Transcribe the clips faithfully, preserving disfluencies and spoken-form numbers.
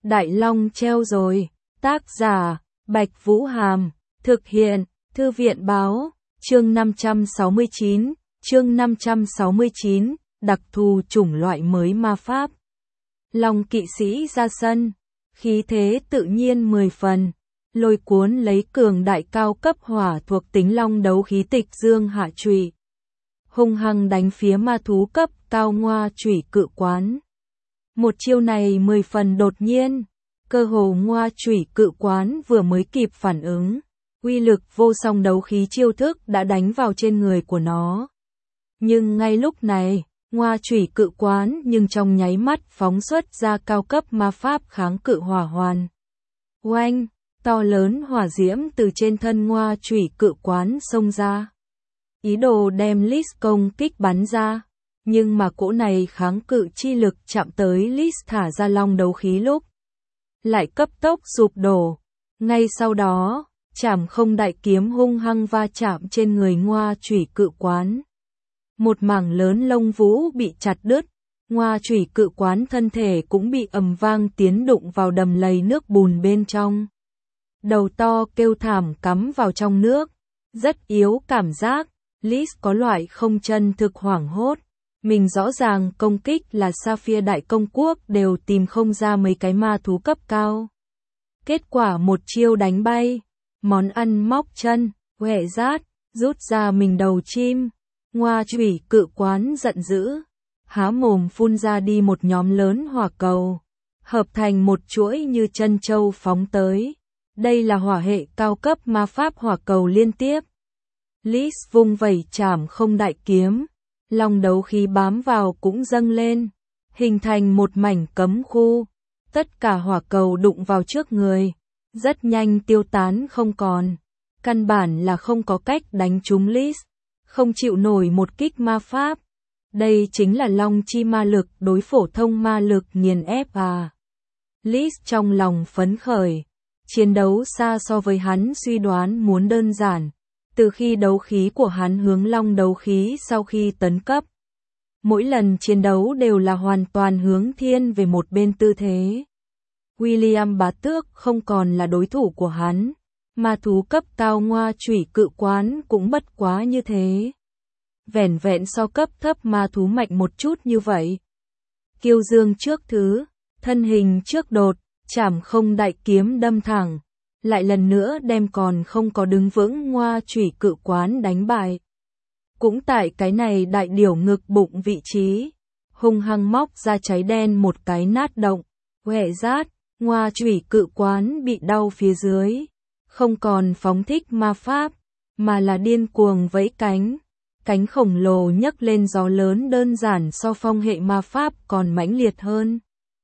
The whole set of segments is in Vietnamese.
Đại Long treo rồi. Tác giả, Bạch Vũ Hàm. Thực hiện, Thư viện Báo. Chương năm trăm sáu mươi chín. Chương năm trăm sáu mươi chín. Đặc thù chủng loại mới ma pháp. Long kỵ sĩ ra sân. Khí thế tự nhiên mười phần. Lôi cuốn lấy cường đại cao cấp hỏa thuộc tính long đấu khí tịch dương hạ trụy. Hung hăng đánh phía ma thú cấp cao ngoa chủy cự quán. Một chiêu này mười phần đột nhiên. Cơ hồ ngoa chủy cự quán vừa mới kịp phản ứng. Uy lực vô song đấu khí chiêu thức đã đánh vào trên người của nó. Nhưng ngay lúc này, ngoa chủy cự quán nhưng trong nháy mắt phóng xuất ra cao cấp ma pháp kháng cự hỏa hoàn. Oanh, to lớn hỏa diễm từ trên thân ngoa chủy cự quán xông ra. Ý đồ đem Lis công kích bắn ra. Nhưng mà cỗ này kháng cự chi lực chạm tới Lis thả ra long đấu khí lúc. Lại cấp tốc sụp đổ. Ngay sau đó, chảm không đại kiếm hung hăng va chạm trên người ngoa chủy cự quán. Một mảng lớn lông vũ bị chặt đứt, ngoa chủy cự quán thân thể cũng bị ầm vang tiến đụng vào đầm lầy nước bùn bên trong. Đầu to kêu thảm cắm vào trong nước, rất yếu cảm giác, Lis có loại không chân thực hoảng hốt. Mình rõ ràng công kích là Sapphire Đại Công Quốc đều tìm không ra mấy cái ma thú cấp cao. Kết quả một chiêu đánh bay, món ăn móc chân, huệ rát, rút ra mình đầu chim. Ngoa chủy cự quán giận dữ, há mồm phun ra đi một nhóm lớn hỏa cầu, hợp thành một chuỗi như chân châu phóng tới. Đây là hỏa hệ cao cấp ma pháp hỏa cầu liên tiếp. Lis vung vẩy chảm không đại kiếm, long đấu khí bám vào cũng dâng lên, hình thành một mảnh cấm khu. Tất cả hỏa cầu đụng vào trước người, rất nhanh tiêu tán không còn. Căn bản là không có cách đánh trúng Lis, không chịu nổi một kích ma pháp. Đây chính là long chi ma lực đối phổ thông ma lực nghiền ép à. Lis trong lòng phấn khởi, chiến đấu xa so với hắn suy đoán muốn đơn giản. Từ khi đấu khí của hắn hướng long đấu khí sau khi tấn cấp, mỗi lần chiến đấu đều là hoàn toàn hướng thiên về một bên tư thế. William bá tước không còn là đối thủ của hắn, ma thú cấp cao ngoa chủy cự quán cũng bất quá như thế. Vẻn vẹn so cấp thấp ma thú mạnh một chút như vậy. Kiêu dương trước thứ, thân hình trước đột, chảm không đại kiếm đâm thẳng. Lại lần nữa đem còn không có đứng vững ngoa chủy cự quán đánh bại. Cũng tại cái này đại điểu ngực bụng vị trí, hung hăng móc ra cháy đen một cái nát động, huệ rát, ngoa chủy cự quán bị đau phía dưới, không còn phóng thích ma pháp, mà là điên cuồng vẫy cánh, cánh khổng lồ nhấc lên gió lớn đơn giản so phong hệ ma pháp còn mãnh liệt hơn.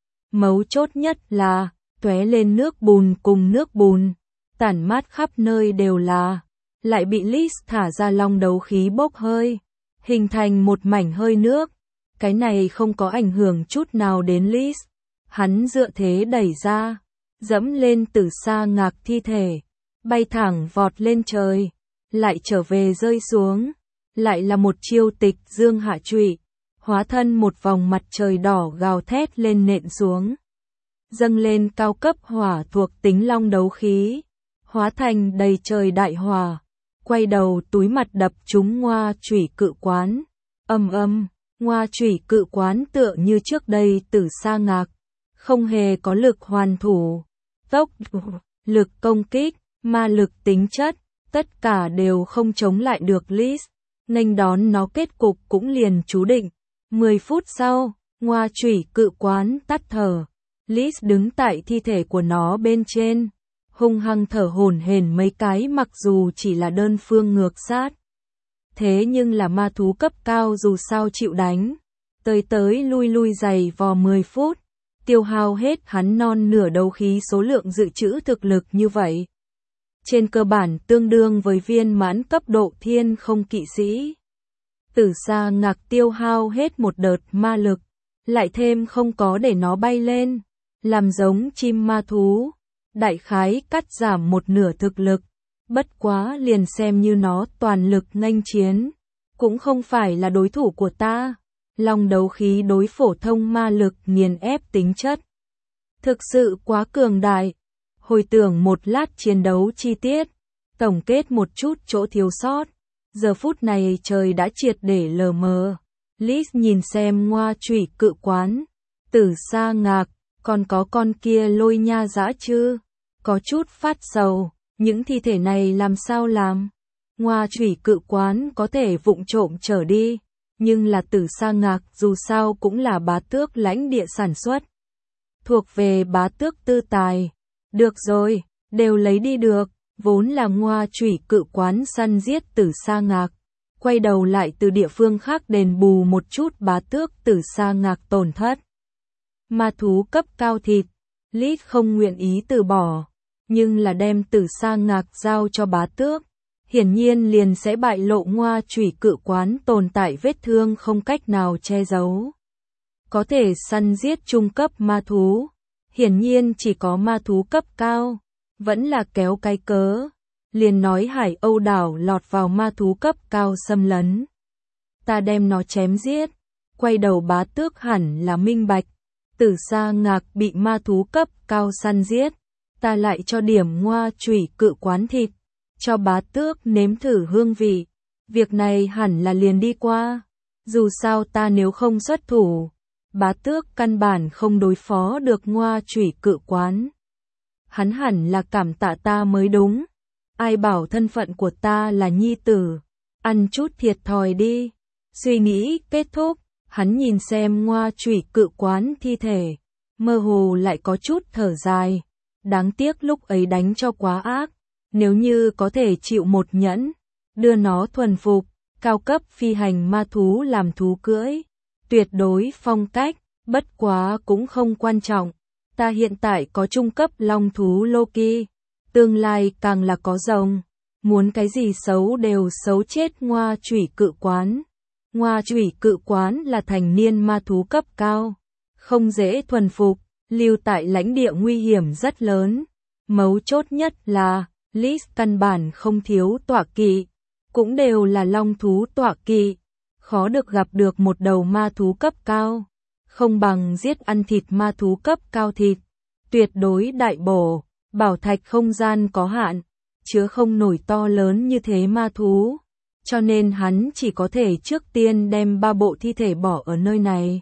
Mấu chốt nhất là tóe lên nước bùn cùng nước bùn, tản mát khắp nơi đều là, lại bị Lis thả ra long đấu khí bốc hơi, hình thành một mảnh hơi nước. Cái này không có ảnh hưởng chút nào đến Lis, hắn dựa thế đẩy ra, dẫm lên từ xa ngạc thi thể, bay thẳng vọt lên trời, lại trở về rơi xuống, lại là một chiêu tịch dương hạ trụy, hóa thân một vòng mặt trời đỏ gào thét lên nện xuống. Dâng lên cao cấp hỏa thuộc tính long đấu khí, hóa thành đầy trời đại hỏa, quay đầu túi mặt đập trúng ngoa chủy cự quán. Âm âm, ngoa chủy cự quán tựa như trước đây từ sa ngạc, không hề có lực hoàn thủ, tốc, lực công kích, ma lực tính chất, tất cả đều không chống lại được Lis, nghênh đón nó kết cục cũng liền chú định. Mười phút sau, ngoa chủy cự quán tắt thở. Lis đứng tại thi thể của nó bên trên, hung hăng thở hổn hển mấy cái mặc dù chỉ là đơn phương ngược sát. Thế nhưng là ma thú cấp cao dù sao chịu đánh, tới tới lui lui giày vò mười phút, tiêu hao hết hắn non nửa đấu khí số lượng dự trữ thực lực như vậy. Trên cơ bản tương đương với viên mãn cấp độ thiên không kỵ sĩ. Tử sa ngạc tiêu hao hết một đợt ma lực, lại thêm không có để nó bay lên, làm giống chim ma thú, đại khái cắt giảm một nửa thực lực, bất quá liền xem như nó toàn lực nghênh chiến, cũng không phải là đối thủ của ta. Long đấu khí đối phổ thông ma lực nghiền ép tính chất. Thực sự quá cường đại. Hồi tưởng một lát chiến đấu chi tiết, tổng kết một chút chỗ thiếu sót. Giờ phút này trời đã triệt để lờ mờ. Liz nhìn xem ngoa chủy cự quán. Tử Sa Ngạc, còn có con kia Lôi Nha Dã chứ? Có chút phát sầu, những thi thể này làm sao làm? Ngoa chủy cự quán có thể vụng trộm trở đi, nhưng là Tử Sa Ngạc dù sao cũng là bá tước lãnh địa sản xuất. Thuộc về bá tước tư tài. Được rồi, đều lấy đi được, vốn là ngoa chủy cự quán săn giết Tử Sa Ngạc. Quay đầu lại từ địa phương khác đền bù một chút bá tước Tử Sa Ngạc tổn thất. Ma thú cấp cao thịt, Liz không nguyện ý từ bỏ, nhưng là đem Tử Sa Ngạc giao cho bá tước. Hiển nhiên liền sẽ bại lộ ngoa chủy cự quán tồn tại vết thương không cách nào che giấu. Có thể săn giết trung cấp ma thú, hiển nhiên chỉ có ma thú cấp cao, vẫn là kéo cái cớ. Liền nói Hải Âu đảo lọt vào ma thú cấp cao xâm lấn. Ta đem nó chém giết, quay đầu bá tước hẳn là minh bạch. Tử Sa Ngạc bị ma thú cấp cao săn giết, ta lại cho điểm ngoa chủy cự quán thịt, cho bá tước nếm thử hương vị. Việc này hẳn là liền đi qua. Dù sao ta nếu không xuất thủ, bá tước căn bản không đối phó được ngoa chủy cự quán. Hắn hẳn là cảm tạ ta mới đúng. Ai bảo thân phận của ta là nhi tử, ăn chút thiệt thòi đi. Suy nghĩ kết thúc, hắn nhìn xem ngoa chủy cự quán thi thể, mơ hồ lại có chút thở dài. Đáng tiếc lúc ấy đánh cho quá ác, nếu như có thể chịu một nhẫn, đưa nó thuần phục, cao cấp phi hành ma thú làm thú cưỡi, tuyệt đối phong cách, bất quá cũng không quan trọng. Ta hiện tại có trung cấp long thú Loki, tương lai càng là có rồng, muốn cái gì xấu đều xấu chết ngoa chủy cự quán. Ngoa chủy cự quán là thành niên ma thú cấp cao, không dễ thuần phục, lưu tại lãnh địa nguy hiểm rất lớn. Mấu chốt nhất là, Liz căn bản không thiếu tọa kỵ, cũng đều là long thú tọa kỵ, khó được gặp được một đầu ma thú cấp cao, không bằng giết ăn thịt ma thú cấp cao thịt, tuyệt đối đại bổ. Bảo thạch không gian có hạn, chứa không nổi to lớn như thế ma thú, cho nên hắn chỉ có thể trước tiên đem ba bộ thi thể bỏ ở nơi này.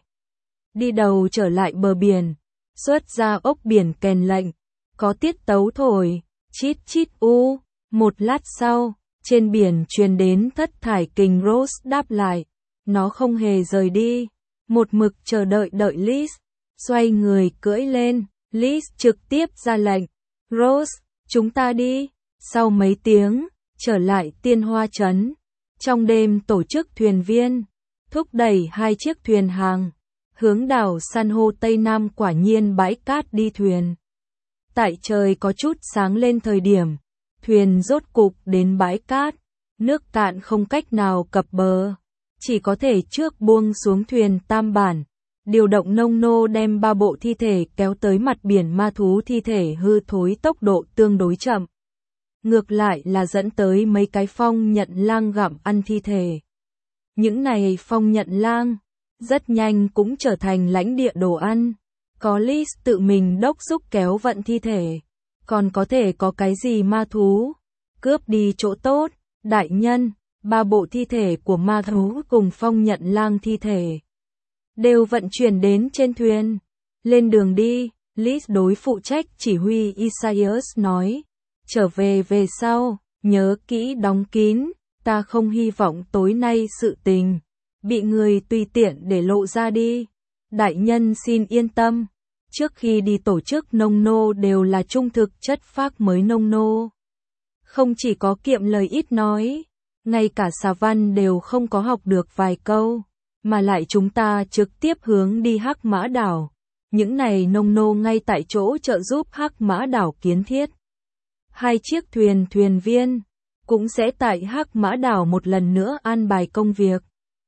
Đi đầu trở lại bờ biển, xuất ra ốc biển kèn lệnh, có tiết tấu thổi, chít chít u. Một lát sau, trên biển truyền đến thất thải kình Rose đáp lại, nó không hề rời đi, một mực chờ đợi đợi Liz, xoay người cưỡi lên, Liz trực tiếp ra lệnh. Rose, chúng ta đi. Sau mấy tiếng, trở lại Tiên Hoa Trấn. Trong đêm tổ chức thuyền viên, thúc đẩy hai chiếc thuyền hàng, hướng đảo san hô Tây Nam quả nhiên bãi cát đi thuyền. Tại trời có chút sáng lên thời điểm, thuyền rốt cục đến bãi cát, nước cạn không cách nào cập bờ, chỉ có thể trước buông xuống thuyền tam bản. Điều động nông nô đem ba bộ thi thể kéo tới mặt biển ma thú thi thể hư thối tốc độ tương đối chậm. Ngược lại là dẫn tới mấy cái phong nhận lang gặm ăn thi thể. Những này phong nhận lang, rất nhanh cũng trở thành lãnh địa đồ ăn. Có Liz tự mình đốc xúc kéo vận thi thể. Còn có thể có cái gì ma thú? Cướp đi chỗ tốt, đại nhân, ba bộ thi thể của ma thú cùng phong nhận lang thi thể đều vận chuyển đến trên thuyền. Lên đường đi, Liz đối phụ trách chỉ huy Isaias nói. Trở về về sau, nhớ kỹ đóng kín, ta không hy vọng tối nay sự tình bị người tùy tiện để lộ ra đi. Đại nhân xin yên tâm, trước khi đi tổ chức nông nô đều là trung thực chất phác mới nông nô. Không chỉ có kiệm lời ít nói, ngay cả xà văn đều không có học được vài câu. Mà lại chúng ta trực tiếp hướng đi Hắc Mã Đảo. Những này nông nô ngay tại chỗ trợ giúp Hắc Mã Đảo kiến thiết. Hai chiếc thuyền thuyền viên cũng sẽ tại Hắc Mã Đảo một lần nữa an bài công việc.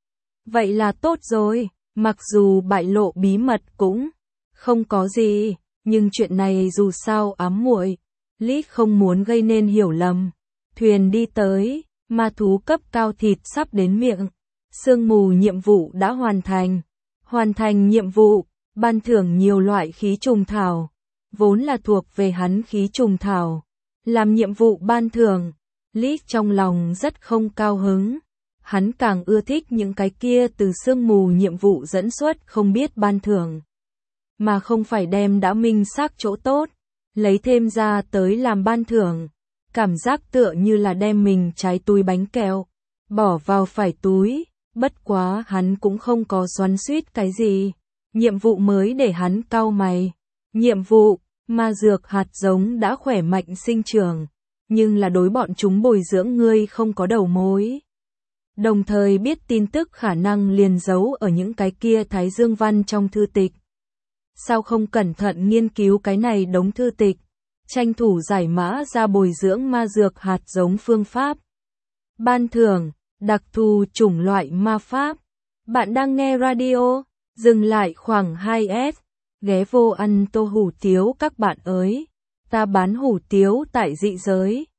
Vậy là tốt rồi, mặc dù bại lộ bí mật cũng không có gì, nhưng chuyện này dù sao ám muội, Liz không muốn gây nên hiểu lầm. Thuyền đi tới, ma thú cấp cao thịt sắp đến miệng. Sương mù nhiệm vụ đã hoàn thành. Hoàn thành nhiệm vụ, ban thưởng nhiều loại khí trùng thảo, vốn là thuộc về hắn khí trùng thảo. Làm nhiệm vụ ban thưởng, Lý trong lòng rất không cao hứng. Hắn càng ưa thích những cái kia từ sương mù nhiệm vụ dẫn xuất không biết ban thưởng. Mà không phải đem đã minh xác chỗ tốt, lấy thêm ra tới làm ban thưởng. Cảm giác tựa như là đem mình trái túi bánh kẹo, bỏ vào phải túi, bất quá hắn cũng không có xoắn xuýt cái gì. Nhiệm vụ mới để hắn cau mày. Nhiệm vụ, ma dược hạt giống đã khỏe mạnh sinh trưởng, nhưng là đối bọn chúng bồi dưỡng ngươi không có đầu mối. Đồng thời biết tin tức khả năng liền giấu ở những cái kia Thái Dương Văn trong thư tịch. Sao không cẩn thận nghiên cứu cái này đống thư tịch, tranh thủ giải mã ra bồi dưỡng ma dược hạt giống phương pháp. Ban thưởng, đặc thù chủng loại ma pháp. Bạn đang nghe radio, dừng lại khoảng hai S, ghé vô ăn tô hủ tiếu các bạn ơi. Ta bán hủ tiếu tại dị giới.